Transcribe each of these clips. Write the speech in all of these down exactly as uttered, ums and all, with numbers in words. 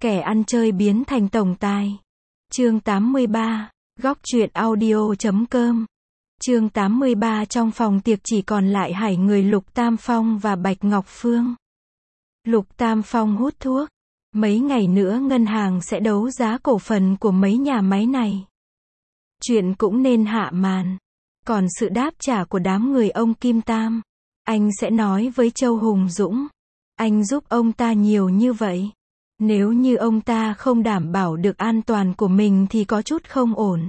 Kẻ ăn chơi biến thành tổng tài. Chương tám mươi ba, góc truyện audio chấm com. Chương tám mươi ba Trong phòng tiệc chỉ còn lại hai người Lục Tam Phong và Bạch Ngọc Phương. Lục Tam Phong hút thuốc. Mấy ngày nữa ngân hàng sẽ đấu giá cổ phần của mấy nhà máy này. Chuyện cũng nên hạ màn. Còn sự đáp trả của đám người ông Kim Tam, anh sẽ nói với Châu Hùng Dũng. Anh giúp ông ta nhiều như vậy. Nếu như ông ta không đảm bảo được an toàn của mình thì có chút không ổn.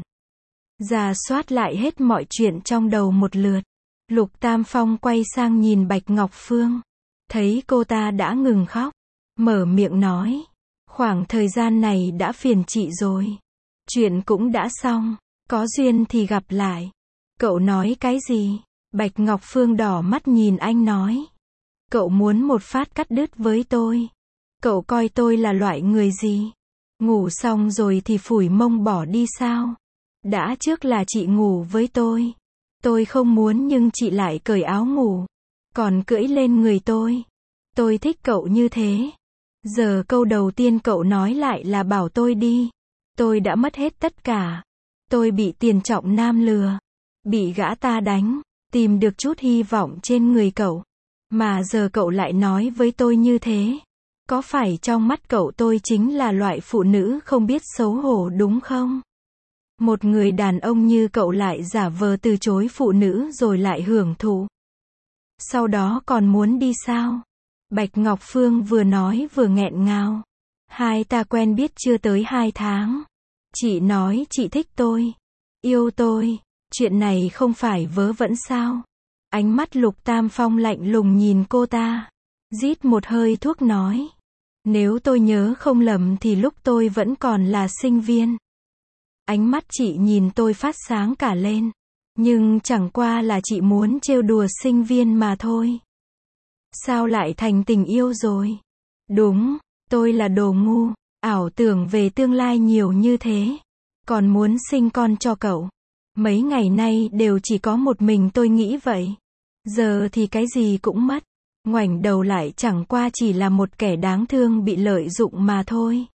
Rà soát lại hết mọi chuyện trong đầu một lượt. Lục Tam Phong quay sang nhìn Bạch Ngọc Phương. Thấy cô ta đã ngừng khóc. Mở miệng nói. Khoảng thời gian này đã phiền chị rồi. Chuyện cũng đã xong. Có duyên thì gặp lại. Cậu nói cái gì? Bạch Ngọc Phương đỏ mắt nhìn anh nói. Cậu muốn một phát cắt đứt với tôi. Cậu coi tôi là loại người gì? Ngủ xong rồi thì phủi mông bỏ đi sao? Đã trước là chị ngủ với tôi. Tôi không muốn nhưng chị lại cởi áo ngủ. Còn cưỡi lên người tôi. Tôi thích cậu như thế. Giờ câu đầu tiên cậu nói lại là bảo tôi đi. Tôi đã mất hết tất cả. Tôi bị Tiền Trọng Nam lừa. Bị gã ta đánh. Tìm được chút hy vọng trên người cậu. Mà giờ cậu lại nói với tôi như thế. Có phải trong mắt cậu tôi chính là loại phụ nữ không biết xấu hổ đúng không? Một người đàn ông như cậu lại giả vờ từ chối phụ nữ rồi lại hưởng thụ. Sau đó còn muốn đi sao? Bạch Ngọc Phương vừa nói vừa nghẹn ngào. Hai ta quen biết chưa tới hai tháng. Chị nói chị thích tôi. Yêu tôi. Chuyện này không phải vớ vẩn sao? Ánh mắt Lục Tam Phong lạnh lùng nhìn cô ta. Rít một hơi thuốc nói. Nếu tôi nhớ không lầm thì lúc tôi vẫn còn là sinh viên. Ánh mắt chị nhìn tôi phát sáng cả lên. Nhưng chẳng qua là chị muốn trêu đùa sinh viên mà thôi. Sao lại thành tình yêu rồi? Đúng, tôi là đồ ngu, ảo tưởng về tương lai nhiều như thế. Còn muốn sinh con cho cậu. Mấy ngày nay đều chỉ có một mình tôi nghĩ vậy. Giờ thì cái gì cũng mất. Ngoảnh đầu lại chẳng qua chỉ là một kẻ đáng thương bị lợi dụng mà thôi.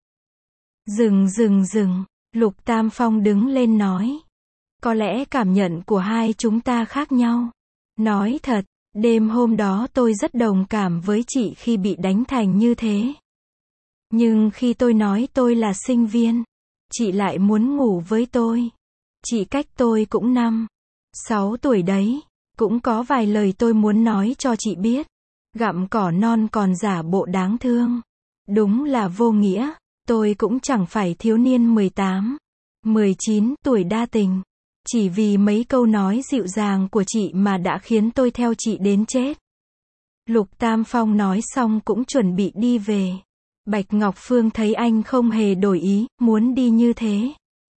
Dừng dừng dừng, Lục Tam Phong đứng lên nói. Có lẽ cảm nhận của hai chúng ta khác nhau. Nói thật, đêm hôm đó tôi rất đồng cảm với chị khi bị đánh thành như thế. Nhưng khi tôi nói tôi là sinh viên, chị lại muốn ngủ với tôi. Chị cách tôi cũng năm, sáu tuổi đấy. Cũng có vài lời tôi muốn nói cho chị biết. Gặm cỏ non còn giả bộ đáng thương. Đúng là vô nghĩa. Tôi cũng chẳng phải thiếu niên mười tám, mười chín tuổi đa tình. Chỉ vì mấy câu nói dịu dàng của chị mà đã khiến tôi theo chị đến chết. Lục Tam Phong nói xong cũng chuẩn bị đi về. Bạch Ngọc Phương thấy anh không hề đổi ý, muốn đi như thế.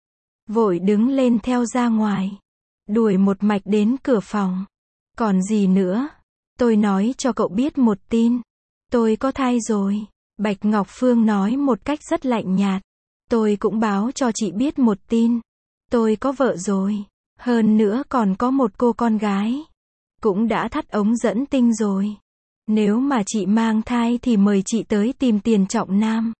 Vội đứng lên theo ra ngoài. Đuổi một mạch đến cửa phòng. Còn gì nữa? Tôi nói cho cậu biết một tin. Tôi có thai rồi. Bạch Ngọc Phương nói một cách rất lạnh nhạt. Tôi cũng báo cho chị biết một tin. Tôi có vợ rồi. Hơn nữa còn có một cô con gái. Cũng đã thắt ống dẫn tinh rồi. Nếu mà chị mang thai thì mời chị tới tìm Tiền Trọng Nam.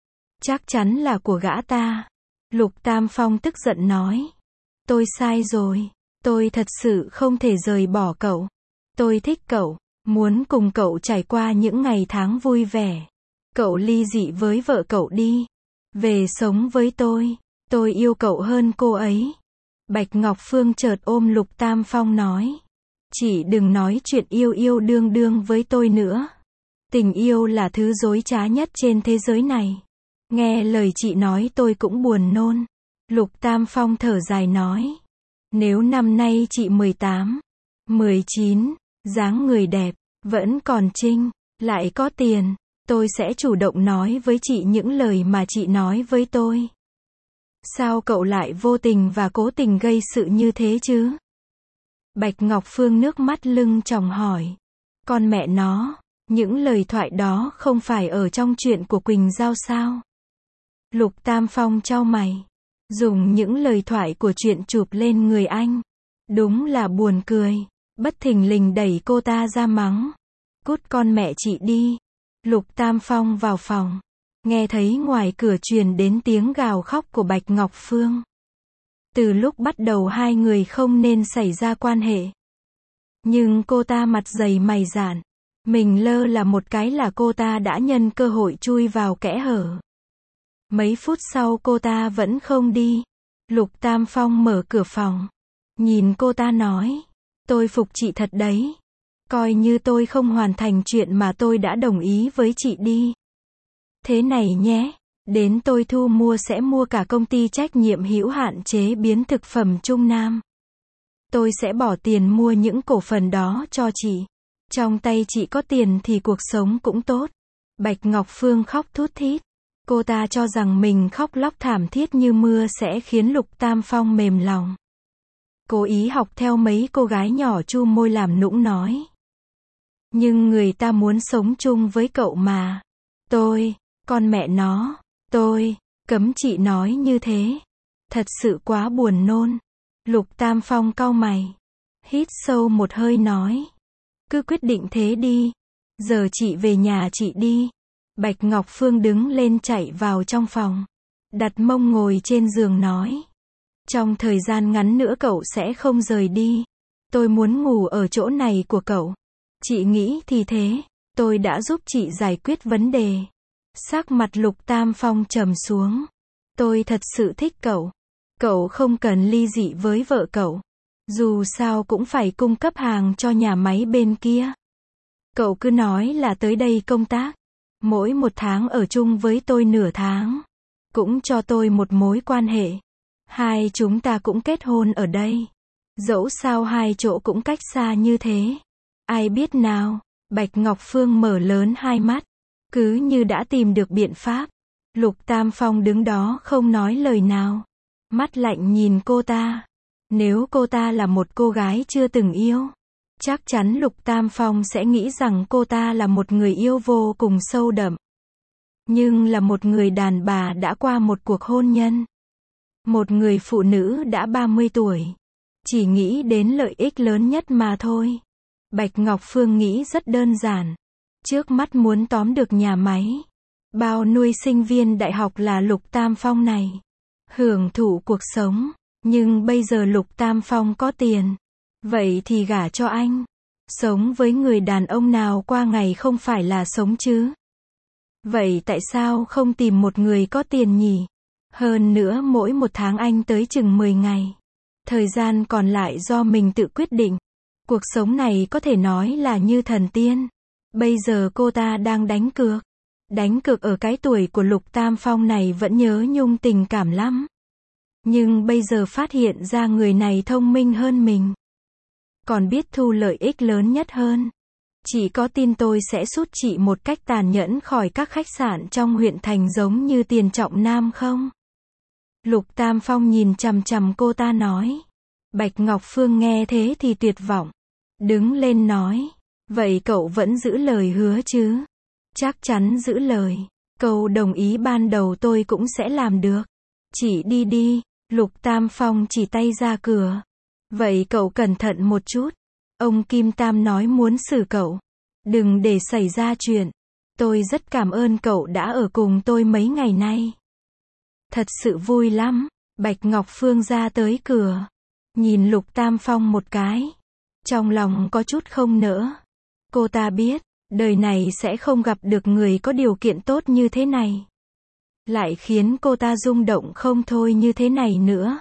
Chắc chắn là của gã ta. Lục Tam Phong tức giận nói. Tôi sai rồi. Tôi thật sự không thể rời bỏ cậu. Tôi thích cậu. Muốn cùng cậu trải qua những ngày tháng vui vẻ. Cậu ly dị với vợ cậu đi. Về sống với tôi. Tôi yêu cậu hơn cô ấy. Bạch Ngọc Phương chợt ôm Lục Tam Phong nói. Chị đừng nói chuyện yêu yêu đương đương với tôi nữa. Tình yêu là thứ dối trá nhất trên thế giới này. Nghe lời chị nói tôi cũng buồn nôn. Lục Tam Phong thở dài nói. Nếu năm nay chị mười tám, mười chín, dáng người đẹp, vẫn còn trinh, lại có tiền, tôi sẽ chủ động nói với chị những lời mà chị nói với tôi. Sao cậu lại vô tình và cố tình gây sự như thế chứ? Bạch Ngọc Phương nước mắt lưng tròng hỏi. Con mẹ nó, những lời thoại đó không phải ở trong chuyện của Quỳnh Giao sao? Lục Tam Phong chau mày. Dùng những lời thoại của chuyện chụp lên người anh. Đúng là buồn cười. Bất thình lình đẩy cô ta ra mắng. Cút con mẹ chị đi. Lục Tam Phong vào phòng. nghe thấy ngoài cửa truyền đến tiếng gào khóc của Bạch Ngọc Phương. Từ lúc bắt đầu hai người không nên xảy ra quan hệ. Nhưng cô ta mặt dày mày dạn. Mình lơ là một cái là cô ta đã nhân cơ hội chui vào kẽ hở. Mấy phút sau cô ta vẫn không đi. Lục Tam Phong mở cửa phòng. Nhìn cô ta nói. Tôi phục chị thật đấy. Coi như tôi không hoàn thành chuyện mà tôi đã đồng ý với chị đi. Thế này nhé. Đến tôi thu mua sẽ mua cả công ty trách nhiệm hữu hạn chế biến thực phẩm Trung Nam. Tôi sẽ bỏ tiền mua những cổ phần đó cho chị. Trong tay chị có tiền thì cuộc sống cũng tốt. Bạch Ngọc Phương khóc thút thít. Cô ta cho rằng mình khóc lóc thảm thiết như mưa sẽ khiến Lục Tam Phong mềm lòng. Cố ý học theo mấy cô gái nhỏ chu môi làm nũng nói. Nhưng người ta muốn sống chung với cậu mà. Tôi, con mẹ nó, tôi, cấm chị nói như thế. Thật sự quá buồn nôn. Lục Tam Phong cau mày. Hít sâu một hơi nói. Cứ quyết định thế đi. Giờ chị về nhà chị đi. Bạch Ngọc Phương đứng lên chạy vào trong phòng. Đặt mông ngồi trên giường nói. Trong thời gian ngắn nữa cậu sẽ không rời đi. Tôi muốn ngủ ở chỗ này của cậu. Chị nghĩ thì thế. Tôi đã giúp chị giải quyết vấn đề. Sắc mặt Lục Tam Phong trầm xuống. Tôi thật sự thích cậu. Cậu không cần ly dị với vợ cậu. Dù sao cũng phải cung cấp hàng cho nhà máy bên kia. Cậu cứ nói là tới đây công tác. Mỗi một tháng ở chung với tôi nửa tháng. Cũng cho tôi một mối quan hệ. Hai chúng ta cũng kết hôn ở đây. Dẫu sao hai chỗ cũng cách xa như thế. Ai biết nào. Bạch Ngọc Phương mở lớn hai mắt. Cứ như đã tìm được biện pháp. Lục Tam Phong đứng đó không nói lời nào. Mắt lạnh nhìn cô ta. Nếu cô ta là một cô gái chưa từng yêu, chắc chắn Lục Tam Phong sẽ nghĩ rằng cô ta là một người yêu vô cùng sâu đậm. Nhưng là một người đàn bà đã qua một cuộc hôn nhân. Một người phụ nữ đã ba mươi tuổi. Chỉ nghĩ đến lợi ích lớn nhất mà thôi. Bạch Ngọc Phương nghĩ rất đơn giản. Trước mắt muốn tóm được nhà máy. Bao nuôi sinh viên đại học là Lục Tam Phong này. Hưởng thụ cuộc sống. Nhưng bây giờ Lục Tam Phong có tiền. Vậy thì gả cho anh. Sống với người đàn ông nào qua ngày không phải là sống chứ. Vậy tại sao không tìm một người có tiền nhỉ? Hơn nữa mỗi một tháng anh tới chừng mười ngày. Thời gian còn lại do mình tự quyết định. Cuộc sống này có thể nói là như thần tiên. Bây giờ cô ta đang đánh cược. Đánh cược ở cái tuổi của Lục Tam Phong này vẫn nhớ nhung tình cảm lắm. Nhưng bây giờ phát hiện ra người này thông minh hơn mình. Còn biết thu lợi ích lớn nhất hơn. Chị có tin tôi sẽ sút chị một cách tàn nhẫn khỏi các khách sạn trong huyện thành giống như Tiền Trọng Nam không? Lục Tam Phong nhìn chằm chằm cô ta nói. Bạch Ngọc Phương nghe thế thì tuyệt vọng. Đứng lên nói. Vậy cậu vẫn giữ lời hứa chứ? Chắc chắn giữ lời. Câu đồng ý ban đầu tôi cũng sẽ làm được. Chị đi đi. Lục Tam Phong chỉ tay ra cửa. Vậy cậu cẩn thận một chút. Ông Kim Tam nói muốn xử cậu. Đừng để xảy ra chuyện. Tôi rất cảm ơn cậu đã ở cùng tôi mấy ngày nay. Thật sự vui lắm. Bạch Ngọc Phương ra tới cửa. Nhìn Lục Tam Phong một cái. Trong lòng có chút không nỡ. Cô ta biết, đời này sẽ không gặp được người có điều kiện tốt như thế này. Lại khiến cô ta rung động không thôi như thế này nữa.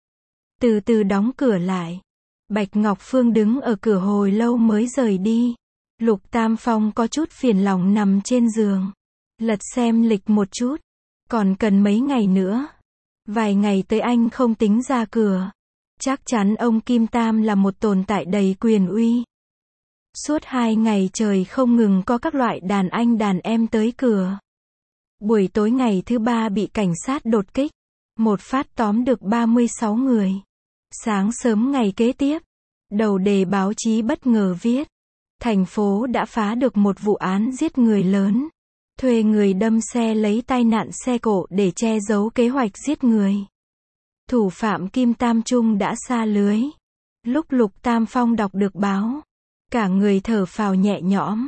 Từ từ đóng cửa lại. Bạch Ngọc Phương đứng ở cửa hồi lâu mới rời đi. Lục Tam Phong có chút phiền lòng nằm trên giường. Lật xem lịch một chút. Còn cần mấy ngày nữa. Vài ngày tới anh không tính ra cửa. Chắc chắn ông Kim Tam là một tồn tại đầy quyền uy. Suốt hai ngày trời không ngừng có các loại đàn anh đàn em tới cửa. Buổi tối ngày thứ ba bị cảnh sát đột kích. Một phát tóm được ba mươi sáu người. Sáng sớm ngày kế tiếp. Đầu đề báo chí bất ngờ viết. Thành phố đã phá được một vụ án giết người lớn. Thuê người đâm xe lấy tai nạn xe cộ để che giấu kế hoạch giết người. Thủ phạm Kim Tam Trung đã sa lưới. Lúc Lục Tam Phong đọc được báo. Cả người thở phào nhẹ nhõm.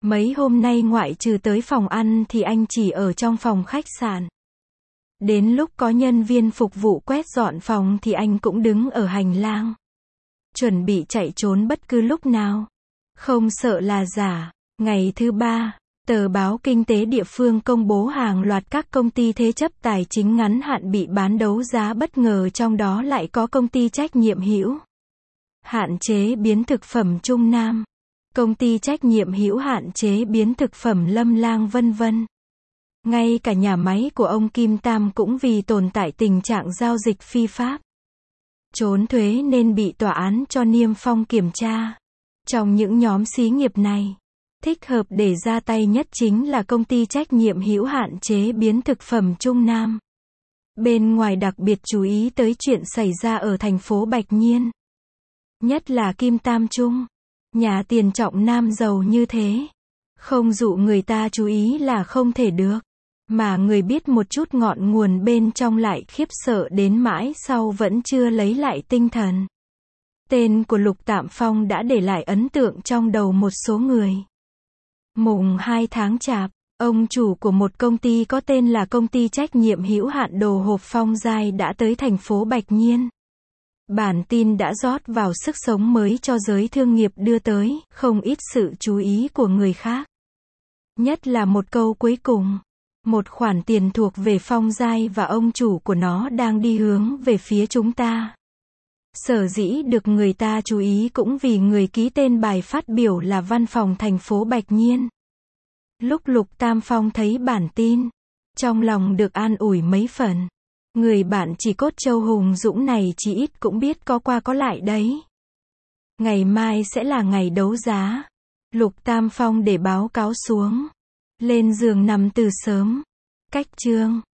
Mấy hôm nay ngoại trừ tới phòng ăn thì anh chỉ ở trong phòng khách sạn. Đến lúc có nhân viên phục vụ quét dọn phòng thì anh cũng đứng ở hành lang. Chuẩn bị chạy trốn bất cứ lúc nào. Không sợ là giả. Ngày thứ ba, tờ báo kinh tế địa phương công bố hàng loạt các công ty thế chấp tài chính ngắn hạn bị bán đấu giá bất ngờ, trong đó lại có công ty trách nhiệm hữu hạn chế biến thực phẩm Trung Nam, công ty trách nhiệm hữu hạn chế biến thực phẩm Lâm Lang vân vân. Ngay cả nhà máy của ông Kim Tam cũng vì tồn tại tình trạng giao dịch phi pháp, trốn thuế nên bị tòa án cho niêm phong kiểm tra. Trong những nhóm xí nghiệp này, thích hợp để ra tay nhất chính là công ty trách nhiệm hữu hạn chế biến thực phẩm Trung Nam. Bên ngoài đặc biệt chú ý tới chuyện xảy ra ở thành phố Bạch Nhiên. Nhất là Kim Tam Trung, nhà tiền trọng nam giàu như thế. Không dụ người ta chú ý là không thể được. Mà người biết một chút ngọn nguồn bên trong lại khiếp sợ đến mãi sau vẫn chưa lấy lại tinh thần. Tên của Lục Tạm Phong đã để lại ấn tượng trong đầu một số người. Mùng hai tháng Chạp, ông chủ của một công ty có tên là công ty trách nhiệm hữu hạn đồ hộp Phong Giai đã tới thành phố Bạch Nhiên. Bản tin đã rót vào sức sống mới cho giới thương nghiệp, đưa tới không ít sự chú ý của người khác. Nhất là một câu cuối cùng. Một khoản tiền thuộc về Phong Giai và ông chủ của nó đang đi hướng về phía chúng ta. Sở dĩ được người ta chú ý cũng vì người ký tên bài phát biểu là văn phòng thành phố Bạch Nhiên. Lúc Lục Tam Phong thấy bản tin, trong lòng được an ủi mấy phần. Người bạn chỉ cốt Châu Hùng Dũng này chỉ ít cũng biết có qua có lại đấy. Ngày mai sẽ là ngày đấu giá. Lục Tam Phong để báo cáo xuống. Lên giường nằm từ sớm. Cách chương